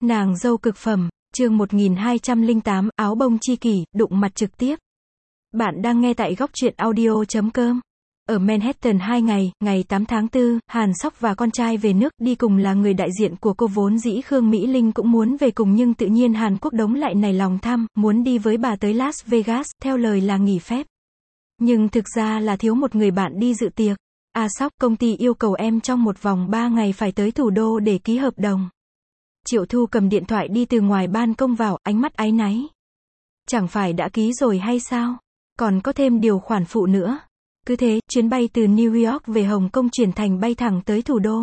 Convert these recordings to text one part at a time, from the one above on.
Nàng dâu cực phẩm, chương 1208, áo bông chi kỷ, đụng mặt trực tiếp. Bạn đang nghe tại góc truyện audio.com. Ở Manhattan 2 ngày, ngày 8 tháng 4, Hàn Sóc và con trai về nước, đi cùng là người đại diện của cô vốn dĩ Khương Mỹ Linh cũng muốn về cùng nhưng tự nhiên Hàn Quốc Đống lại nảy lòng tham, muốn đi với bà tới Las Vegas, theo lời là nghỉ phép. Nhưng thực ra là thiếu một người bạn đi dự tiệc. Sóc, công ty yêu cầu em trong một vòng 3 ngày phải tới thủ đô để ký hợp đồng. Triệu Thu cầm điện thoại đi từ ngoài ban công vào, ánh mắt áy náy. Chẳng phải đã ký rồi hay sao? Còn có thêm điều khoản phụ nữa. Cứ thế, chuyến bay từ New York về Hồng Kông chuyển thành bay thẳng tới thủ đô.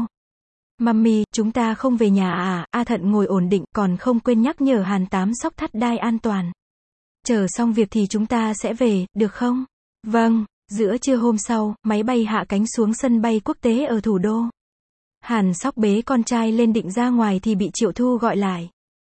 Mummy, chúng ta không về nhà à? A Thận ngồi ổn định, còn không quên nhắc nhở Hàn Tám Sóc thắt đai an toàn. Chờ xong việc thì chúng ta sẽ về, được không? Vâng. Giữa trưa hôm sau, máy bay hạ cánh xuống sân bay quốc tế ở thủ đô. Hàn Sóc bế con trai lên định ra ngoài thì bị Triệu Thu gọi lại.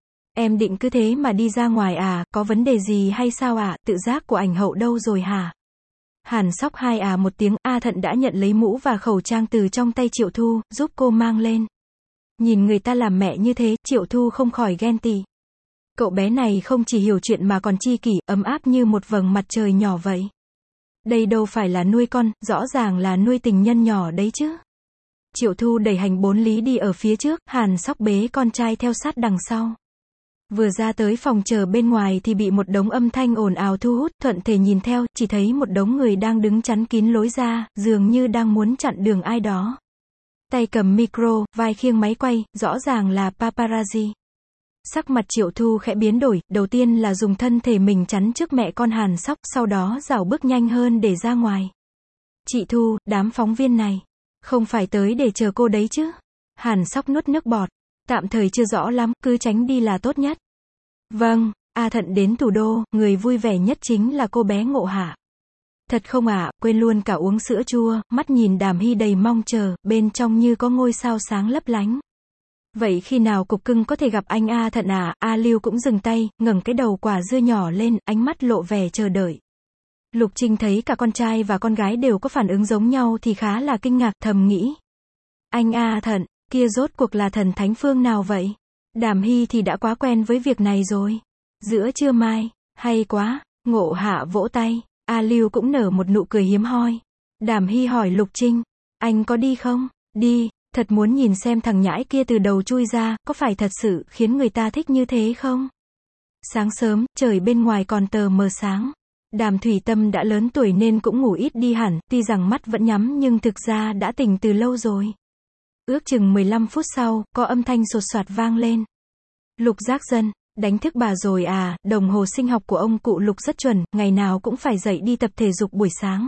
Em định cứ thế mà đi ra ngoài à, có vấn đề gì hay sao ạ? Tự giác của ảnh hậu đâu rồi hả? Hàn Sóc hai một tiếng. A Thận đã nhận lấy mũ và khẩu trang từ trong tay Triệu Thu, giúp cô mang lên. Nhìn người ta làm mẹ như thế, Triệu Thu không khỏi ghen tị. Cậu bé này không chỉ hiểu chuyện mà còn chi kỷ, ấm áp như một vầng mặt trời nhỏ vậy. Đây đâu phải là nuôi con, rõ ràng là nuôi tình nhân nhỏ đấy chứ. Triệu Thu đẩy hành 4 lý đi ở phía trước, Hàn Sóc bế con trai theo sát đằng sau. Vừa ra tới phòng chờ bên ngoài thì bị một đống âm thanh ồn ào thu hút, thuận thể nhìn theo, chỉ thấy một đống người đang đứng chắn kín lối ra, dường như đang muốn chặn đường ai đó. Tay cầm micro, vai khiêng máy quay, rõ ràng là paparazzi. Sắc mặt Triệu Thu khẽ biến đổi, đầu tiên là dùng thân thể mình chắn trước mẹ con Hàn Sóc, sau đó rảo bước nhanh hơn để ra ngoài. Chị Thu, đám phóng viên này, không phải tới để chờ cô đấy chứ? Hàn Sóc nuốt nước bọt. Tạm thời chưa rõ lắm, cứ tránh đi là tốt nhất. Vâng. A Thận đến thủ đô, người vui vẻ nhất chính là cô bé Ngộ Hạ. Thật không ạ, quên luôn cả uống sữa chua, mắt nhìn Đàm Hy đầy mong chờ, bên trong như có ngôi sao sáng lấp lánh. Vậy khi nào cục cưng có thể gặp anh A Thận à? A Lưu cũng dừng tay, ngẩng cái đầu quả dưa nhỏ lên, ánh mắt lộ vẻ chờ đợi. Lục Trinh thấy cả con trai và con gái đều có phản ứng giống nhau thì khá là kinh ngạc, thầm nghĩ. Anh A Thận, kia rốt cuộc là thần thánh phương nào vậy? Đàm Hy thì đã quá quen với việc này rồi. Giữa trưa mai, hay quá. Ngộ Hạ vỗ tay. A Lưu cũng nở một nụ cười hiếm hoi. Đàm Hy hỏi Lục Trinh, anh có đi không? Đi, thật muốn nhìn xem thằng nhãi kia từ đầu chui ra, có phải thật sự khiến người ta thích như thế không? Sáng sớm, trời bên ngoài còn tờ mờ sáng. Đàm Thủy Tâm đã lớn tuổi nên cũng ngủ ít đi hẳn, tuy rằng mắt vẫn nhắm nhưng thực ra đã tỉnh từ lâu rồi. Ước chừng 15 phút sau, có âm thanh sột soạt vang lên. Lục Giác Dân, đánh thức bà rồi à? Đồng hồ sinh học của ông cụ Lục rất chuẩn, ngày nào cũng phải dậy đi tập thể dục buổi sáng.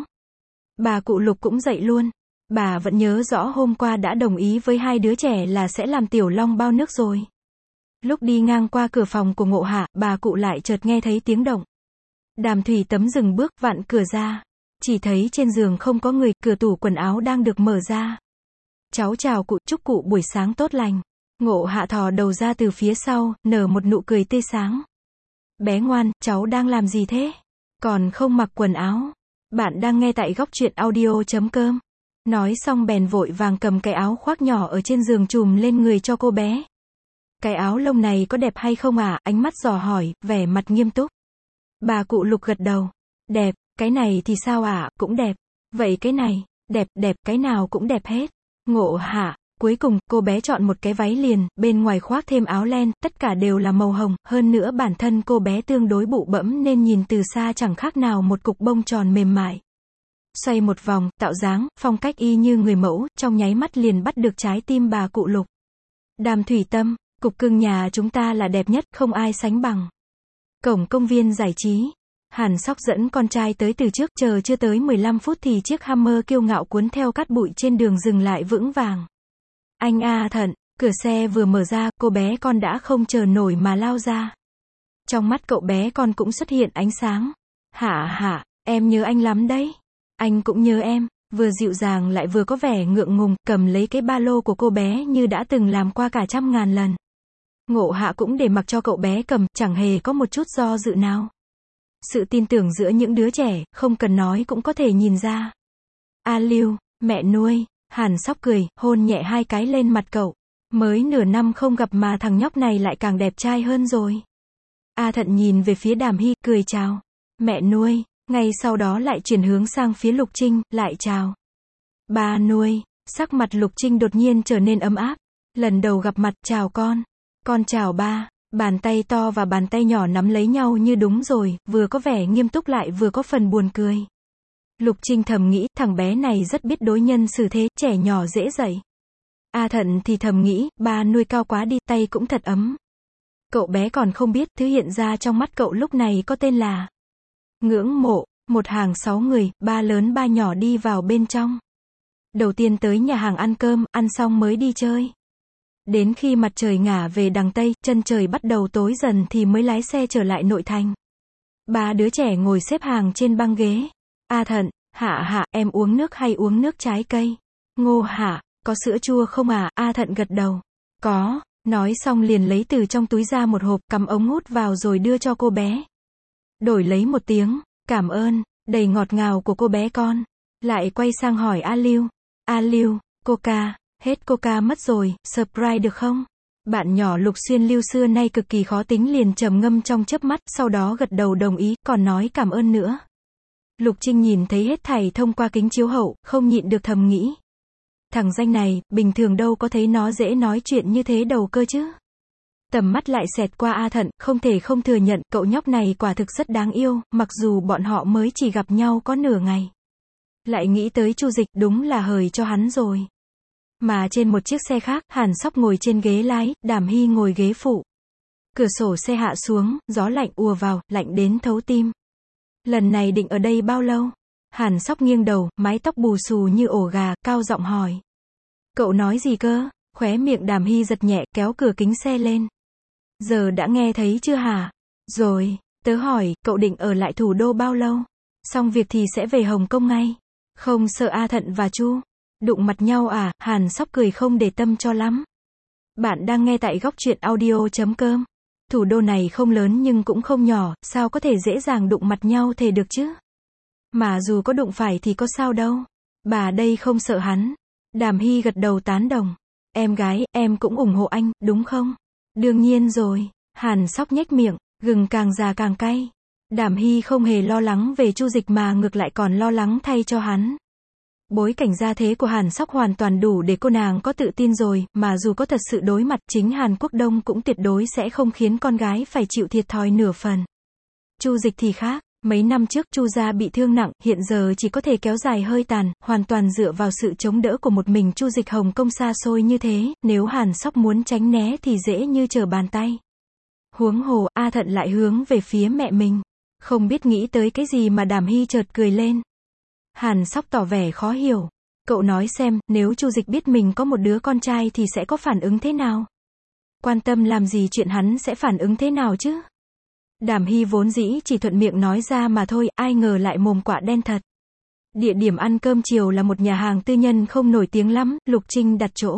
Bà cụ Lục cũng dậy luôn. Bà vẫn nhớ rõ hôm qua đã đồng ý với hai đứa trẻ là sẽ làm tiểu long bao nước rồi. Lúc đi ngang qua cửa phòng của Ngộ Hạ, bà cụ lại chợt nghe thấy tiếng động. Đàm Thủy Tấm dừng bước, vặn cửa ra. Chỉ thấy trên giường không có người, cửa tủ quần áo đang được mở ra. Cháu chào cụ, chúc cụ buổi sáng tốt lành. Ngộ Hạ thò đầu ra từ phía sau, nở một nụ cười tươi sáng. Bé ngoan, cháu đang làm gì thế? Còn không mặc quần áo. Bạn đang nghe tại góc truyện audio.com. Nói xong bèn vội vàng cầm cái áo khoác nhỏ ở trên giường trùm lên người cho cô bé. Cái áo lông này có đẹp hay không ạ? Ánh mắt dò hỏi, vẻ mặt nghiêm túc. Bà cụ Lục gật đầu. Đẹp. Cái này thì sao ạ? Cũng đẹp. Vậy cái này? Đẹp, đẹp, cái nào cũng đẹp hết. Ngộ Hạ. Cuối cùng, cô bé chọn một cái váy liền, bên ngoài khoác thêm áo len, tất cả đều là màu hồng, hơn nữa bản thân cô bé tương đối bụ bẫm nên nhìn từ xa chẳng khác nào một cục bông tròn mềm mại. Xoay một vòng, tạo dáng, phong cách y như người mẫu, trong nháy mắt liền bắt được trái tim bà cụ Lục. Đàm Thủy Tâm, cục cưng nhà chúng ta là đẹp nhất, không ai sánh bằng. Cổng công viên giải trí. Hàn Sóc dẫn con trai tới từ trước, chờ chưa tới 15 phút thì chiếc Hummer kiêu ngạo cuốn theo cát bụi trên đường dừng lại vững vàng. Anh A Thận, cửa xe vừa mở ra, cô bé con đã không chờ nổi mà lao ra. Trong mắt cậu bé con cũng xuất hiện ánh sáng. Hả, em nhớ anh lắm đấy. Anh cũng nhớ em. Vừa dịu dàng lại vừa có vẻ ngượng ngùng, cầm lấy cái ba lô của cô bé như đã từng làm qua cả 100.000 lần. Ngộ Hạ cũng để mặc cho cậu bé cầm, chẳng hề có một chút do dự nào. Sự tin tưởng giữa những đứa trẻ, không cần nói cũng có thể nhìn ra. A Lưu, mẹ nuôi. Hàn Sóc cười, hôn nhẹ 2 cái lên mặt cậu. Mới nửa năm không gặp mà thằng nhóc này lại càng đẹp trai hơn rồi. A Thận nhìn về phía Đàm Hy, cười chào. Mẹ nuôi, ngay sau đó lại chuyển hướng sang phía Lục Trinh, lại chào. Ba nuôi, sắc mặt Lục Trinh đột nhiên trở nên ấm áp. Lần đầu gặp mặt, chào con chào ba. Bàn tay to và bàn tay nhỏ nắm lấy nhau như đúng rồi, vừa có vẻ nghiêm túc lại vừa có phần buồn cười. Lục Trinh thầm nghĩ, thằng bé này rất biết đối nhân xử thế, trẻ nhỏ dễ dạy. A Thận thì thầm nghĩ, ba nuôi cao quá đi, tay cũng thật ấm. Cậu bé còn không biết, thứ hiện ra trong mắt cậu lúc này có tên là ngưỡng mộ. Một hàng 6 người, ba lớn ba nhỏ đi vào bên trong. Đầu tiên tới nhà hàng ăn cơm, ăn xong mới đi chơi. Đến khi mặt trời ngả về đằng Tây, chân trời bắt đầu tối dần thì mới lái xe trở lại nội thành. Ba đứa trẻ ngồi xếp hàng trên băng ghế. A Thận, Hạ, em uống nước hay uống nước trái cây? Ngô Hạ, có sữa chua không à? A Thận gật đầu. Có, nói xong liền lấy từ trong túi ra một hộp, cắm ống hút vào rồi đưa cho cô bé. Đổi lấy một tiếng, cảm ơn, đầy ngọt ngào của cô bé con. Lại quay sang hỏi A Lưu, Coca, hết Coca mất rồi, Sprite được không? Bạn nhỏ Lục Xuyên Lưu xưa nay cực kỳ khó tính liền trầm ngâm trong chớp mắt, sau đó gật đầu đồng ý, còn nói cảm ơn nữa. Lục Trinh nhìn thấy hết thảy thông qua kính chiếu hậu, không nhịn được thầm nghĩ. Thằng danh này, bình thường đâu có thấy nó dễ nói chuyện như thế đầu cơ chứ. Tầm mắt lại xẹt qua A Thận, không thể không thừa nhận, cậu nhóc này quả thực rất đáng yêu, mặc dù bọn họ mới chỉ gặp nhau có nửa ngày. Lại nghĩ tới Chu Dịch, đúng là hời cho hắn rồi. Mà trên một chiếc xe khác, Hàn Sóc ngồi trên ghế lái, Đàm Hy ngồi ghế phụ. Cửa sổ xe hạ xuống, gió lạnh ùa vào, lạnh đến thấu tim. Lần này định ở đây bao lâu? Hàn Sóc nghiêng đầu, mái tóc bù xù như ổ gà, cao giọng hỏi. Cậu nói gì cơ? Khóe miệng Đàm Hy giật nhẹ, kéo cửa kính xe lên. Giờ đã nghe thấy chưa hả? Rồi, tớ hỏi, cậu định ở lại thủ đô bao lâu? Xong việc thì sẽ về Hồng Kông ngay. Không sợ A Thận và Chu đụng mặt nhau à? Hàn Sóc cười không để tâm cho lắm. Bạn đang nghe tại gocchuyenaudio.com. Thủ đô này không lớn nhưng cũng không nhỏ, sao có thể dễ dàng đụng mặt nhau thề được chứ? Mà dù có đụng phải thì có sao đâu. Bà đây không sợ hắn. Đàm Hy gật đầu tán đồng. Em gái, em cũng ủng hộ anh, đúng không? Đương nhiên rồi. Hàn Sóc nhếch miệng, gừng càng già càng cay. Đàm Hy không hề lo lắng về Chu Dịch mà ngược lại còn lo lắng thay cho hắn. Bối cảnh gia thế của Hàn Sóc hoàn toàn đủ để cô nàng có tự tin rồi, mà dù có thật sự đối mặt, chính Hàn Quốc Đông cũng tuyệt đối sẽ không khiến con gái phải chịu thiệt thòi nửa phần. Chu Dịch thì khác, mấy năm trước Chu gia bị thương nặng, hiện giờ chỉ có thể kéo dài hơi tàn, hoàn toàn dựa vào sự chống đỡ của một mình Chu Dịch. Hồng Kông xa xôi như thế, nếu Hàn Sóc muốn tránh né thì dễ như trở bàn tay. Huống hồ, A Thận lại hướng về phía mẹ mình. Không biết nghĩ tới cái gì mà Đàm Hy chợt cười lên. Hàn Sóc tỏ vẻ khó hiểu. Cậu nói xem, nếu Chu Dịch biết mình có một đứa con trai thì sẽ có phản ứng thế nào? Quan tâm làm gì chuyện hắn sẽ phản ứng thế nào chứ? Đàm Hy vốn dĩ chỉ thuận miệng nói ra mà thôi, ai ngờ lại mồm quạ đen thật. Địa điểm ăn cơm chiều là một nhà hàng tư nhân không nổi tiếng lắm, Lục Trinh đặt chỗ.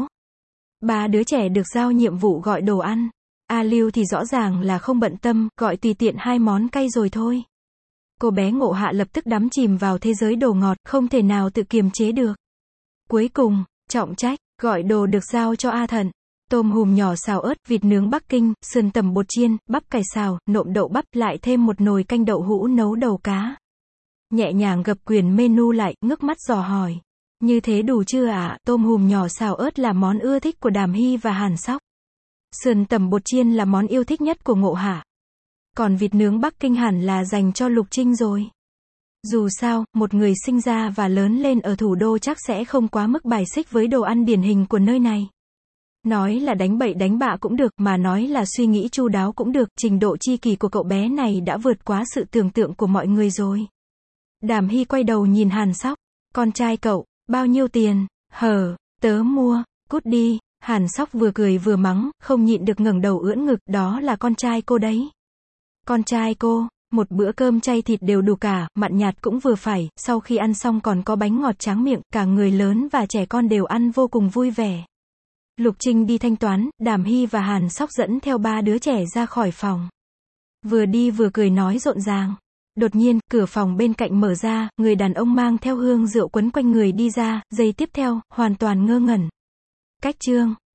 Ba đứa trẻ được giao nhiệm vụ gọi đồ ăn. A Lưu thì rõ ràng là không bận tâm, gọi tùy tiện 2 món cay rồi thôi. Cô bé Ngộ Hạ lập tức đắm chìm vào thế giới đồ ngọt, không thể nào tự kiềm chế được. Cuối cùng, trọng trách, gọi đồ được giao cho A Thận. Tôm hùm nhỏ xào ớt, vịt nướng Bắc Kinh, sườn tẩm bột chiên, bắp cải xào, nộm đậu bắp, lại thêm một nồi canh đậu hũ nấu đầu cá. Nhẹ nhàng gập quyển menu lại, ngước mắt dò hỏi. Như thế đủ chưa ạ? Tôm hùm nhỏ xào ớt là món ưa thích của Đàm Hy và Hàn Sóc. Sườn tẩm bột chiên là món yêu thích nhất của Ngộ Hạ. Còn vịt nướng Bắc Kinh hẳn là dành cho Lục Trinh rồi. Dù sao, một người sinh ra và lớn lên ở thủ đô chắc sẽ không quá mức bài xích với đồ ăn điển hình của nơi này. Nói là đánh bậy đánh bạ cũng được, mà nói là suy nghĩ chu đáo cũng được, trình độ chi kỷ của cậu bé này đã vượt quá sự tưởng tượng của mọi người rồi. Đàm Hy quay đầu nhìn Hàn Sóc. Con trai cậu, bao nhiêu tiền? Tớ mua, cút đi. Hàn Sóc vừa cười vừa mắng, không nhịn được ngẩng đầu ưỡn ngực, đó là con trai cô đấy. Con trai cô, một bữa cơm chay thịt đều đủ cả, mặn nhạt cũng vừa phải, sau khi ăn xong còn có bánh ngọt tráng miệng, cả người lớn và trẻ con đều ăn vô cùng vui vẻ. Lục Trinh đi thanh toán, Đàm Hy và Hàn Sóc dẫn theo ba đứa trẻ ra khỏi phòng. Vừa đi vừa cười nói rộn ràng. Đột nhiên, cửa phòng bên cạnh mở ra, người đàn ông mang theo hương rượu quấn quanh người đi ra, giây tiếp theo, hoàn toàn ngơ ngẩn. Cách chương